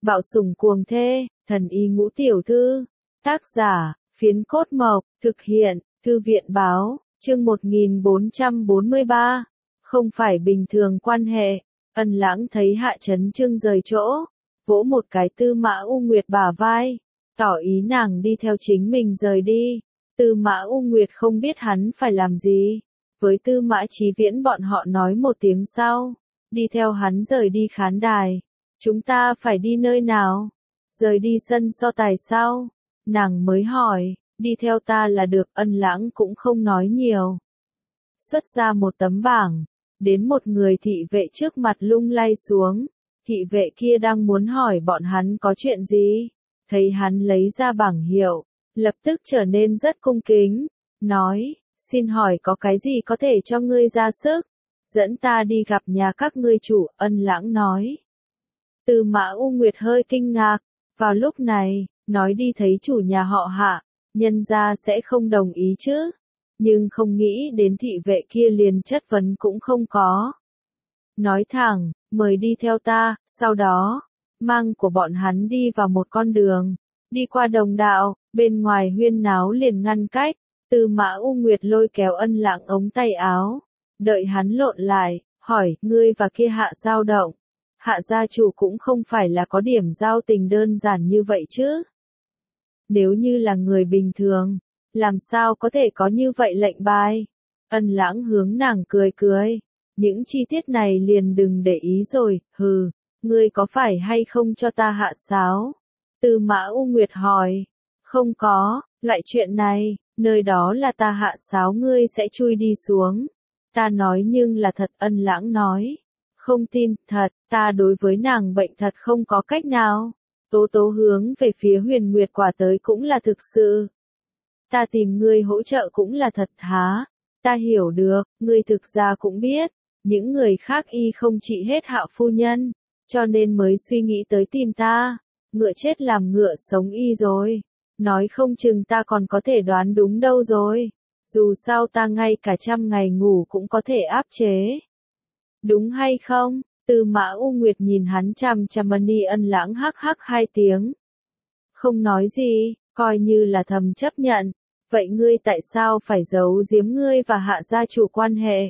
Bạo sủng cuồng thê, thần y ngũ tiểu thư. Tác giả, Phiến Cốt Mộc, thực hiện, Thư viện báo, chương 1443. Không phải bình thường quan hệ. Ân Lãng thấy Hạ Chấn Chương rời chỗ, vỗ một cái Tư Mã U Nguyệt bả vai, tỏ ý nàng đi theo chính mình rời đi. Tư Mã U Nguyệt không biết hắn phải làm gì, với Tư Mã Chí Viễn bọn họ nói một tiếng sau, đi theo hắn rời đi khán đài. Chúng ta phải đi nơi nào? Rời đi sân so tài sao? Nàng mới hỏi, đi theo ta là được. Ân Lãng cũng không nói nhiều. Xuất ra một tấm bảng, đến một người thị vệ trước mặt lung lay xuống. Thị vệ kia đang muốn hỏi bọn hắn có chuyện gì, thấy hắn lấy ra bảng hiệu, lập tức trở nên rất cung kính, nói, xin hỏi có cái gì có thể cho ngươi ra sức, dẫn ta đi gặp nhà các ngươi chủ. Ân Lãng nói. Tư Mã U Nguyệt hơi kinh ngạc, vào lúc này, nói đi thấy chủ nhà họ Hạ, nhân gia sẽ không đồng ý chứ, nhưng không nghĩ đến thị vệ kia liền chất vấn cũng không có. Nói thẳng, mời đi theo ta. Sau đó, mang của bọn hắn đi vào một con đường, đi qua đồng đạo, bên ngoài huyên náo liền ngăn cách. Tư Mã U Nguyệt lôi kéo Ân Lãng ống tay áo, đợi hắn lộn lại, hỏi, ngươi và kia Hạ giao động, Hạ gia chủ cũng không phải là có điểm giao tình đơn giản như vậy chứ. Nếu như là người bình thường, làm sao có thể có như vậy lệnh bài? Ân Lãng hướng nàng cười cười, những chi tiết này liền đừng để ý rồi. Hừ, ngươi có phải hay không cho ta hạ sáo? Tư Mã U Nguyệt hỏi. Không có, loại chuyện này, nơi đó là ta hạ sáo ngươi sẽ chui đi xuống. Ta nói nhưng là thật. Ân Lãng nói. Không tin. Thật, ta đối với nàng bệnh thật không có cách nào. Tố Tố hướng về phía Huyền Nguyệt Quả tới cũng là thực sự. Ta tìm ngươi hỗ trợ cũng là thật há? Ta hiểu được, ngươi thực ra cũng biết, những người khác y không trị hết Hạ phu nhân, cho nên mới suy nghĩ tới tìm ta. Ngựa chết làm ngựa sống y rồi. Nói không chừng ta còn có thể đoán đúng đâu rồi. Dù sao ta ngay cả 100 ngày ngủ cũng có thể áp chế. Đúng hay không? Tư Mã U Nguyệt nhìn hắn chằm chằm. Ân Lãng hắc hắc 2 tiếng. Không nói gì, coi như là thầm chấp nhận. Vậy ngươi tại sao phải giấu giếm ngươi và Hạ gia chủ quan hệ?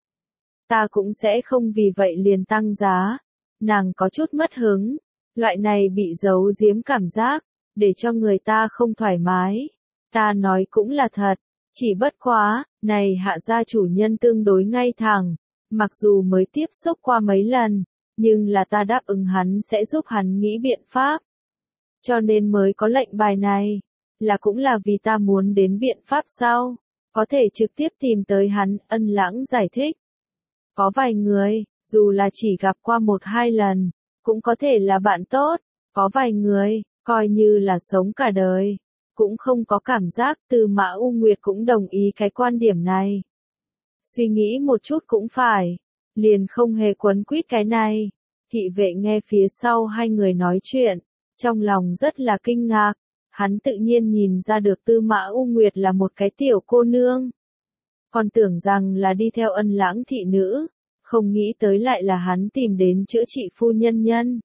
Ta cũng sẽ không vì vậy liền tăng giá. Nàng có chút mất hứng. Loại này bị giấu giếm cảm giác, để cho người ta không thoải mái. Ta nói cũng là thật, chỉ bất quá, này Hạ gia chủ nhân tương đối ngay thẳng. Mặc dù mới tiếp xúc qua mấy lần, nhưng là ta đáp ứng hắn sẽ giúp hắn nghĩ biện pháp. Cho nên mới có lệnh bài này, là cũng là vì ta muốn đến biện pháp sau, có thể trực tiếp tìm tới hắn. Ân Lãng giải thích. Có vài người, dù là chỉ gặp qua 1-2 lần, cũng có thể là bạn tốt. Có vài người, coi như là sống cả đời, cũng không có cảm giác. Tư Mã U Nguyệt cũng đồng ý cái quan điểm này. Suy nghĩ một chút cũng phải, liền không hề quấn quýt cái này. Thị vệ nghe phía sau hai người nói chuyện, trong lòng rất là kinh ngạc. Hắn tự nhiên nhìn ra được Tư Mã U Nguyệt là một cái tiểu cô nương. Còn tưởng rằng là đi theo Ân Lãng thị nữ, không nghĩ tới lại là hắn tìm đến chữa trị phu nhân nhân.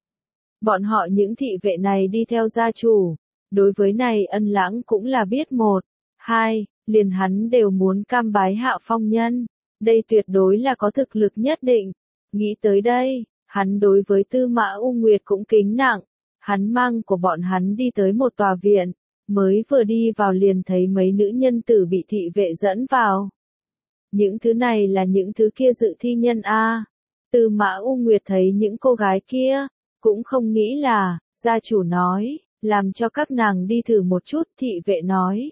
Bọn họ những thị vệ này đi theo gia chủ, đối với này Ân Lãng cũng là biết 1-2, liền hắn đều muốn cam bái Hạ phong nhân. Đây tuyệt đối là có thực lực nhất định. Nghĩ tới đây, hắn đối với Tư Mã U Nguyệt cũng kính nặng. Hắn mang của bọn hắn đi tới một tòa viện, mới vừa đi vào liền thấy mấy nữ nhân tử bị thị vệ dẫn vào. Những thứ này là những thứ kia dự thi nhân a. Tư Mã U Nguyệt thấy những cô gái kia, cũng không nghĩ là, gia chủ nói, làm cho các nàng đi thử một chút. Thị vệ nói,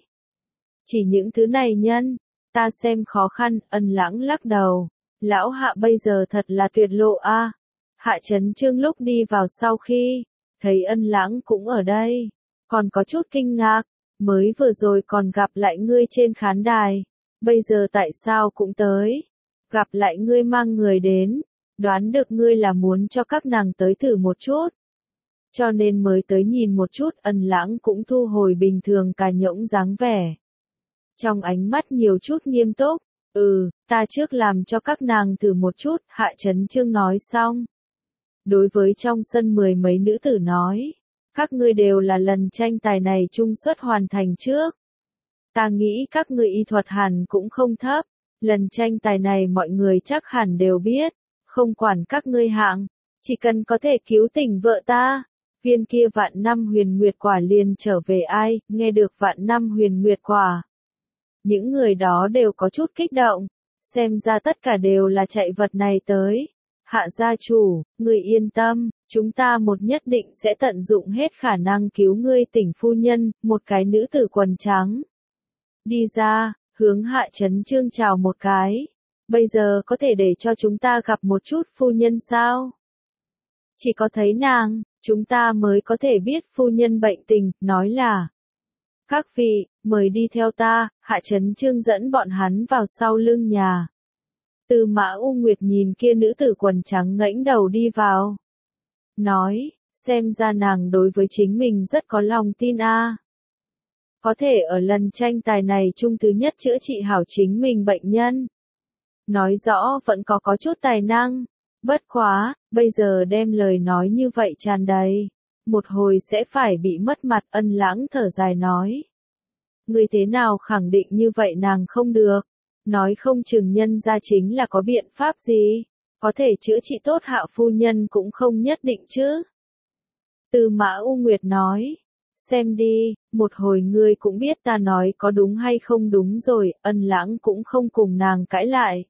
chỉ những thứ này nhân, ta xem khó khăn. Ân Lãng lắc đầu, lão Hạ bây giờ thật là tuyệt lộ a. Hạ Chấn Chương lúc đi vào sau khi thấy Ân Lãng cũng ở đây, còn có chút kinh ngạc, mới vừa rồi còn gặp lại ngươi trên khán đài, bây giờ tại sao cũng tới? Gặp lại ngươi mang người đến, đoán được ngươi là muốn cho các nàng tới thử một chút, cho nên mới tới nhìn một chút. Ân Lãng cũng thu hồi bình thường cả nhõng dáng vẻ, trong ánh mắt nhiều chút nghiêm túc. Ta trước làm cho các nàng thử một chút. Hạ Chấn Chương nói xong, đối với trong sân 10 mấy nữ tử nói, các ngươi đều là lần tranh tài này chung suất hoàn thành trước. Ta nghĩ các ngươi y thuật hẳn cũng không thấp, lần tranh tài này mọi người chắc hẳn đều biết, không quản các ngươi hạng, chỉ cần có thể cứu tỉnh vợ ta. Viên kia vạn năm huyền nguyệt quả liền trở về ai, nghe được vạn năm huyền nguyệt quả. Những người đó đều có chút kích động, xem ra tất cả đều là chạy vật này tới. Hạ gia chủ, người yên tâm, chúng ta một nhất định sẽ tận dụng hết khả năng cứu ngươi tỉnh phu nhân, một cái nữ tử quần trắng. Đi ra, hướng Hạ Chấn Chương chào một cái. Bây giờ có thể để cho chúng ta gặp một chút phu nhân sao? Chỉ có thấy nàng, chúng ta mới có thể biết phu nhân bệnh tình, nói là. Các vị, mời đi theo ta, Hạ Chấn Chương dẫn bọn hắn vào sau lưng nhà. Tư Mã U Nguyệt nhìn kia nữ tử quần trắng ngẩng đầu đi vào. Nói, xem ra nàng đối với chính mình rất có lòng tin a. Có thể ở lần tranh tài này chung thứ nhất chữa trị hảo chính mình bệnh nhân. Nói rõ vẫn có chút tài năng. Bất quá, bây giờ đem lời nói như vậy tràn đầy. Một hồi sẽ phải bị mất mặt. Ân Lãng thở dài nói. Người thế nào khẳng định như vậy nàng không được. Nói không chừng nhân ra chính là có biện pháp gì. Có thể chữa trị tốt Hạ phu nhân cũng không nhất định chứ. Tư Mã U Nguyệt nói. Xem đi, một hồi ngươi cũng biết ta nói có đúng hay không đúng rồi. Ân Lãng cũng không cùng nàng cãi lại.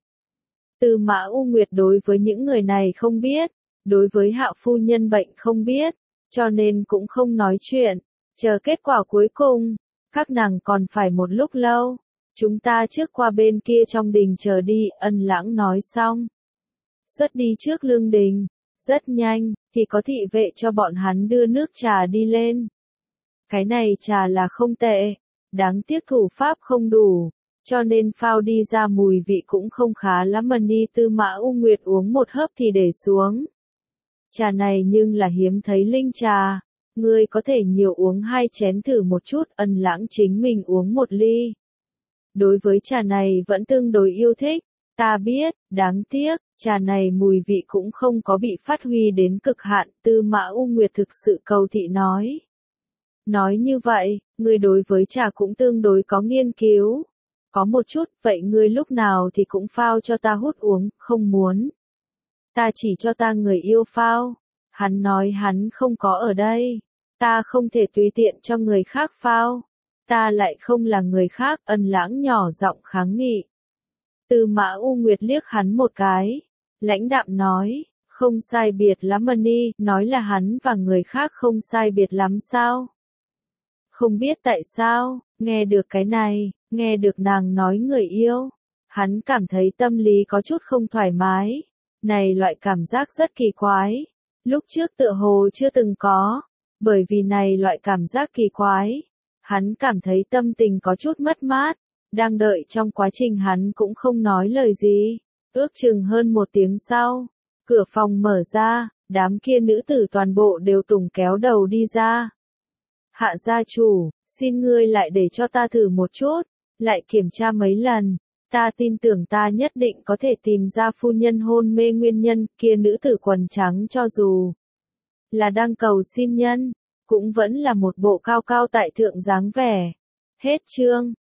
Tư Mã U Nguyệt đối với những người này không biết, đối với Hạ phu nhân bệnh không biết, cho nên cũng không nói chuyện, chờ kết quả cuối cùng, các nàng còn phải một lúc lâu. Chúng ta trước qua bên kia trong đình chờ đi, Ân Lãng nói xong. Xuất đi trước lương đình, rất nhanh, thì có thị vệ cho bọn hắn đưa nước trà đi lên. Cái này trà là không tệ, đáng tiếc thủ pháp không đủ. Cho nên phao đi ra mùi vị cũng không khá lắm mà đi. Tư Mã U Nguyệt uống một hớp thì để xuống. Trà này nhưng là hiếm thấy linh trà. Ngươi có thể nhiều uống 2 chén thử một chút. Ân Lãng chính mình uống 1 ly. Đối với trà này vẫn tương đối yêu thích. Ta biết, đáng tiếc, trà này mùi vị cũng không có bị phát huy đến cực hạn. Tư Mã U Nguyệt thực sự cầu thị nói. Nói như vậy, ngươi đối với trà cũng tương đối có nghiên cứu. Có một chút, vậy ngươi lúc nào thì cũng phao cho ta hút uống, không muốn. Ta chỉ cho ta người yêu phao. Hắn nói hắn không có ở đây. Ta không thể tùy tiện cho người khác phao. Ta lại không là người khác. Ân Lãng nhỏ giọng kháng nghị. Tư Mã U Nguyệt liếc hắn một cái. Lãnh đạm nói, không sai biệt lắm mà đi, nói là hắn và người khác không sai biệt lắm sao? Không biết tại sao, nghe được cái này. Nghe được nàng nói người yêu, hắn cảm thấy tâm lý có chút không thoải mái. Này loại cảm giác rất kỳ quái. Lúc trước tựa hồ chưa từng có. Bởi vì này loại cảm giác kỳ quái. Hắn cảm thấy tâm tình có chút mất mát. Đang đợi trong quá trình hắn cũng không nói lời gì. Ước chừng hơn 1 tiếng sau. Cửa phòng mở ra, đám kia nữ tử toàn bộ đều tùng kéo đầu đi ra. Hạ gia chủ, xin ngươi lại để cho ta thử một chút. Lại kiểm tra mấy lần, ta tin tưởng ta nhất định có thể tìm ra phu nhân hôn mê nguyên nhân. Kia nữ tử quần trắng cho dù là đang cầu xin nhân, cũng vẫn là một bộ cao cao tại thượng dáng vẻ. Hết chương.